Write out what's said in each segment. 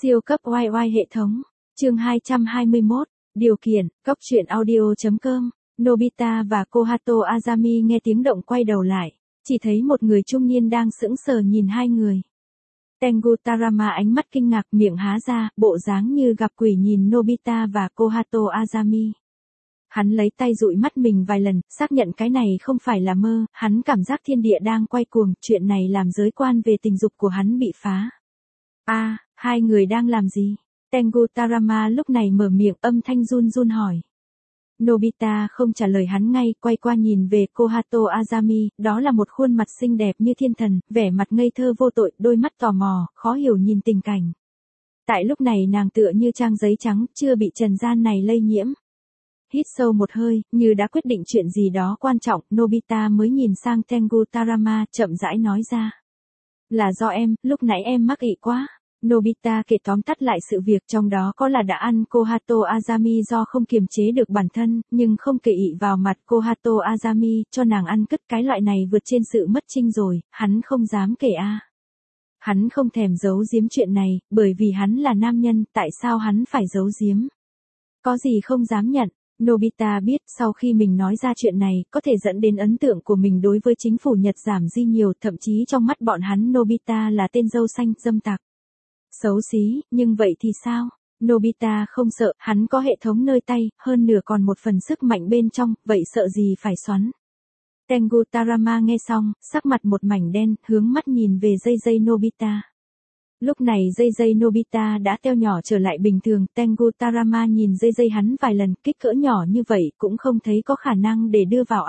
Siêu cấp oai oai hệ thống. Chương 221. Điều kiện. Cốc truyện audio.com. Nobita và Kohato Azami nghe tiếng động quay đầu lại, chỉ thấy một người trung niên đang sững sờ nhìn hai người. Tengu Tarama ánh mắt kinh ngạc, miệng há ra, bộ dáng như gặp quỷ nhìn Nobita và Kohato Azami. Hắn lấy tay dụi mắt mình vài lần, xác nhận cái này không phải là mơ, hắn cảm giác thiên địa đang quay cuồng, chuyện này làm giới quan về tình dục của hắn bị phá. Hai người đang làm gì? Tengu Tarama lúc này mở miệng, âm thanh run run hỏi. Nobita không trả lời hắn ngay, quay qua nhìn về Kohato Azami, đó là một khuôn mặt xinh đẹp như thiên thần, vẻ mặt ngây thơ vô tội, đôi mắt tò mò, khó hiểu nhìn tình cảnh. Tại lúc này nàng tựa như trang giấy trắng, chưa bị trần gian này lây nhiễm. Hít sâu một hơi, như đã quyết định chuyện gì đó quan trọng, Nobita mới nhìn sang Tengu Tarama, chậm rãi nói ra. Là do em, lúc nãy em mắc ị quá. Nobita kể tóm tắt lại sự việc, trong đó có là đã ăn Kohato Azami do không kiềm chế được bản thân, nhưng không kể ị vào mặt Kohato Azami, cho nàng ăn cứt, cái loại này vượt trên sự mất trinh rồi, hắn không dám kể Hắn không thèm giấu giếm chuyện này, bởi vì hắn là nam nhân, tại sao hắn phải giấu giếm? Có gì không dám nhận? Nobita biết sau khi mình nói ra chuyện này, có thể dẫn đến ấn tượng của mình đối với chính phủ Nhật giảm đi nhiều, thậm chí trong mắt bọn hắn Nobita là tên dâu xanh, dâm tặc. Xấu xí, nhưng vậy thì sao? Nobita không sợ, hắn có hệ thống nơi tay, hơn nửa còn một phần sức mạnh bên trong, vậy sợ gì phải xoắn. Tengu Tarama nghe xong, sắc mặt một mảnh đen, hướng mắt nhìn về dây dây Nobita. Lúc này dây dây Nobita đã teo nhỏ trở lại bình thường, Tengu Tarama nhìn dây dây hắn vài lần, kích cỡ nhỏ như vậy cũng không thấy có khả năng để đưa vào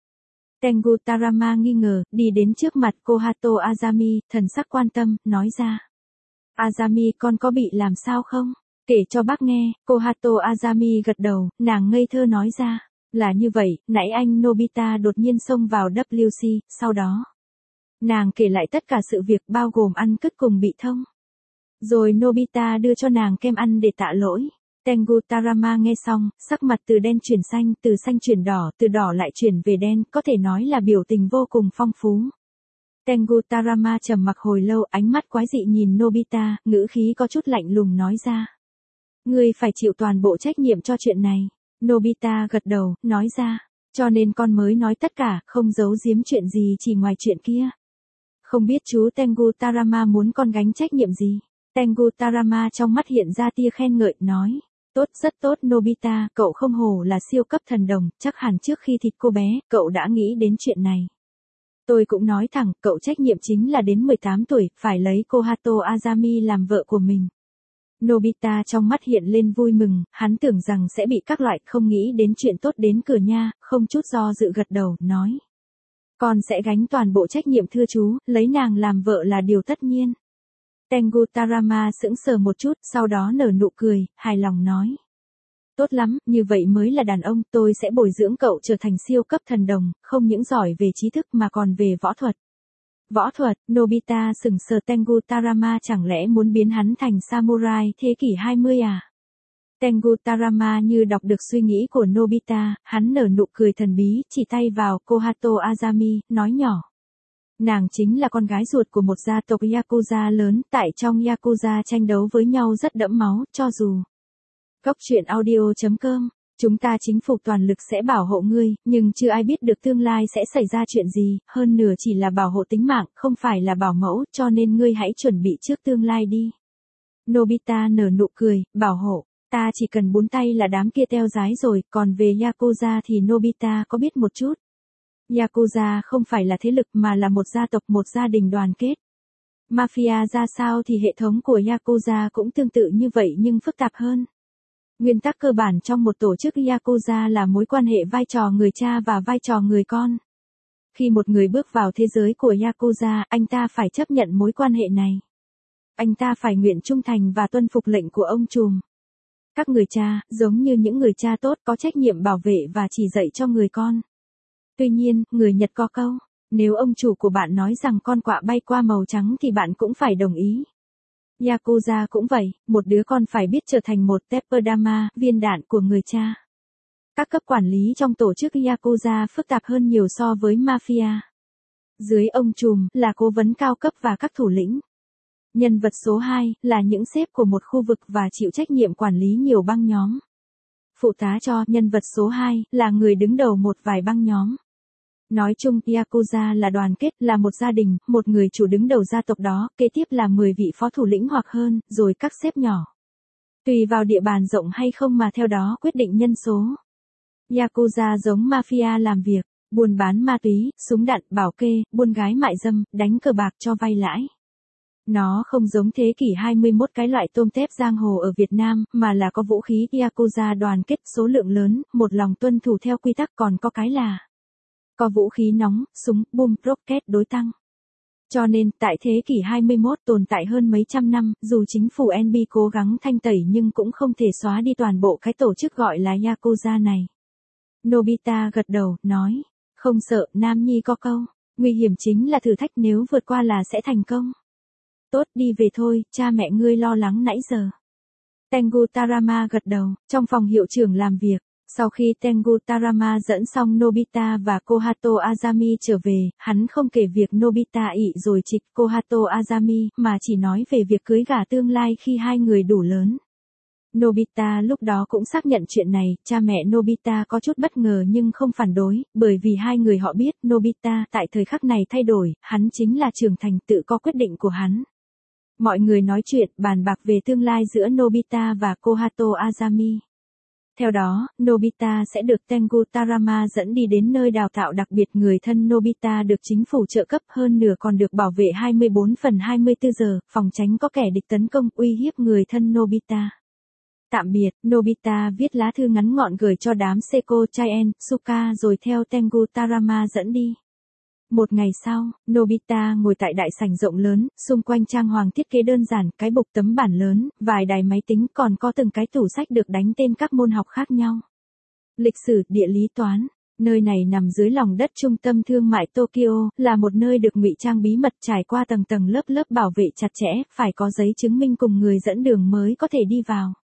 Tengu Tarama nghi ngờ, đi đến trước mặt Kohato Azami, thần sắc quan tâm, nói ra. Azami, con có bị làm sao không? Kể cho bác nghe. Kohato Azami gật đầu, nàng ngây thơ nói ra. Là như vậy, nãy anh Nobita đột nhiên xông vào WC, sau đó. Nàng kể lại tất cả sự việc bao gồm ăn cứt cùng bị thông. Rồi Nobita đưa cho nàng kem ăn để tạ lỗi. Tengu Tarama nghe xong, sắc mặt từ đen chuyển xanh, từ xanh chuyển đỏ, từ đỏ lại chuyển về đen, có thể nói là biểu tình vô cùng phong phú. Tengu Tarama trầm mặc hồi lâu, ánh mắt quái dị nhìn Nobita, ngữ khí có chút lạnh lùng nói ra. Ngươi phải chịu toàn bộ trách nhiệm cho chuyện này. Nobita gật đầu, nói ra. Cho nên con mới nói tất cả, không giấu giếm chuyện gì chỉ ngoài chuyện kia. Không biết chú Tengu Tarama muốn con gánh trách nhiệm gì? Tengu Tarama trong mắt hiện ra tia khen ngợi, nói. Tốt, rất tốt Nobita, cậu không hổ là siêu cấp thần đồng, chắc hẳn trước khi thịt cô bé, cậu đã nghĩ đến chuyện này. Tôi cũng nói thẳng, cậu trách nhiệm chính là đến 18 tuổi, phải lấy Kohato Azami làm vợ của mình. Nobita trong mắt hiện lên vui mừng, hắn tưởng rằng sẽ bị các loại, không nghĩ đến chuyện tốt đến cửa nha, không chút do dự gật đầu, nói. Con sẽ gánh toàn bộ trách nhiệm thưa chú, lấy nàng làm vợ là điều tất nhiên. Tengu Tarama sững sờ một chút, sau đó nở nụ cười, hài lòng nói. Tốt lắm, như vậy mới là đàn ông, tôi sẽ bồi dưỡng cậu trở thành siêu cấp thần đồng, không những giỏi về trí thức mà còn về võ thuật. Võ thuật, Nobita sững sờ, Tengu Tarama chẳng lẽ muốn biến hắn thành samurai thế kỷ 20 Tengu Tarama như đọc được suy nghĩ của Nobita, hắn nở nụ cười thần bí, chỉ tay vào Kohato Azami, nói nhỏ. Nàng chính là con gái ruột của một gia tộc Yakuza lớn, tại trong Yakuza tranh đấu với nhau rất đẫm máu, cho dù. Cốc truyện audio.com. Chúng ta chính phủ toàn lực sẽ bảo hộ ngươi, nhưng chưa ai biết được tương lai sẽ xảy ra chuyện gì, hơn nửa chỉ là bảo hộ tính mạng, không phải là bảo mẫu, cho nên ngươi hãy chuẩn bị trước tương lai đi. Nobita nở nụ cười, bảo hộ, ta chỉ cần búng tay là đám kia teo rái rồi, còn về Yakuza thì Nobita có biết một chút. Yakuza không phải là thế lực mà là một gia tộc, một gia đình đoàn kết. Mafia ra sao thì hệ thống của Yakuza cũng tương tự như vậy nhưng phức tạp hơn. Nguyên tắc cơ bản trong một tổ chức Yakuza là mối quan hệ vai trò người cha và vai trò người con. Khi một người bước vào thế giới của Yakuza, anh ta phải chấp nhận mối quan hệ này. Anh ta phải nguyện trung thành và tuân phục lệnh của ông trùm. Các người cha, giống như những người cha tốt, có trách nhiệm bảo vệ và chỉ dạy cho người con. Tuy nhiên, người Nhật có câu, nếu ông chủ của bạn nói rằng con quạ bay qua màu trắng thì bạn cũng phải đồng ý. Yakuza cũng vậy, một đứa con phải biết trở thành một Tepperdama, viên đạn của người cha. Các cấp quản lý trong tổ chức Yakuza phức tạp hơn nhiều so với Mafia. Dưới ông trùm là cố vấn cao cấp và các thủ lĩnh. Nhân vật số 2 là những sếp của một khu vực và chịu trách nhiệm quản lý nhiều băng nhóm. Phụ tá cho nhân vật số 2 là người đứng đầu một vài băng nhóm. Nói chung Yakuza là đoàn kết, là một gia đình, một người chủ đứng đầu gia tộc đó, kế tiếp là 10 vị phó thủ lĩnh hoặc hơn, rồi các sếp nhỏ. Tùy vào địa bàn rộng hay không mà theo đó quyết định nhân số. Yakuza giống mafia làm việc, buôn bán ma túy, súng đạn, bảo kê, buôn gái mại dâm, đánh cờ bạc cho vay lãi. Nó không giống thế kỷ 21 cái loại tôm tép giang hồ ở Việt Nam, mà là có vũ khí Yakuza đoàn kết số lượng lớn, một lòng tuân thủ theo quy tắc, còn có cái là có vũ khí nóng, súng, bom, rocket đối tăng. Cho nên, tại thế kỷ 21 tồn tại hơn mấy trăm năm, dù chính phủ NB cố gắng thanh tẩy nhưng cũng không thể xóa đi toàn bộ cái tổ chức gọi là Yakuza này. Nobita gật đầu, nói, không sợ, Nam Nhi có câu, nguy hiểm chính là thử thách, nếu vượt qua là sẽ thành công. Tốt, đi về thôi, cha mẹ ngươi lo lắng nãy giờ. Tengu Tarama gật đầu, trong phòng hiệu trưởng làm việc. Sau khi Tengu Tarama dẫn xong Nobita và Kohato Azami trở về, hắn không kể việc Nobita ị rồi trịch Kohato Azami, mà chỉ nói về việc cưới gả tương lai khi hai người đủ lớn. Nobita lúc đó cũng xác nhận chuyện này, cha mẹ Nobita có chút bất ngờ nhưng không phản đối, bởi vì hai người họ biết Nobita tại thời khắc này thay đổi, hắn chính là trưởng thành, tự có quyết định của hắn. Mọi người nói chuyện, bàn bạc về tương lai giữa Nobita và Kohato Azami. Theo đó, Nobita sẽ được Tengu Tarama dẫn đi đến nơi đào tạo đặc biệt, người thân Nobita được chính phủ trợ cấp, hơn nửa còn được bảo vệ 24/24 giờ, phòng tránh có kẻ địch tấn công, uy hiếp người thân Nobita. Tạm biệt, Nobita viết lá thư ngắn gọn gửi cho đám Seiko Chaien, Suka rồi theo Tengu Tarama dẫn đi. Một ngày sau, Nobita ngồi tại đại sảnh rộng lớn, xung quanh trang hoàng thiết kế đơn giản, cái bục tấm bản lớn, vài đài máy tính, còn có từng cái tủ sách được đánh tên các môn học khác nhau. Lịch sử, địa lý, toán. Nơi này nằm dưới lòng đất trung tâm thương mại Tokyo, là một nơi được ngụy trang bí mật, trải qua tầng tầng lớp lớp bảo vệ chặt chẽ, phải có giấy chứng minh cùng người dẫn đường mới có thể đi vào.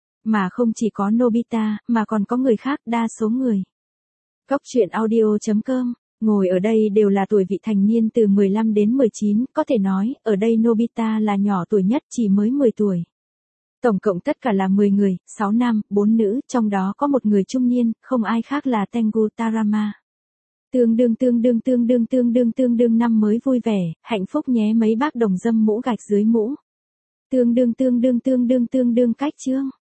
Mà không chỉ có Nobita, mà còn có người khác, đa số người. Góc truyện audio.com. Ngồi ở đây đều là tuổi vị thành niên từ 15 đến 19, có thể nói, ở đây Nobita là nhỏ tuổi nhất, chỉ mới 10 tuổi. Tổng cộng tất cả là 10 người, 6 nam, 4 nữ, trong đó có một người trung niên, không ai khác là Tengu Tarama. Tương đương năm mới vui vẻ, hạnh phúc nhé mấy bác đồng dâm mũ gạch dưới mũ. Tương đương cách chương.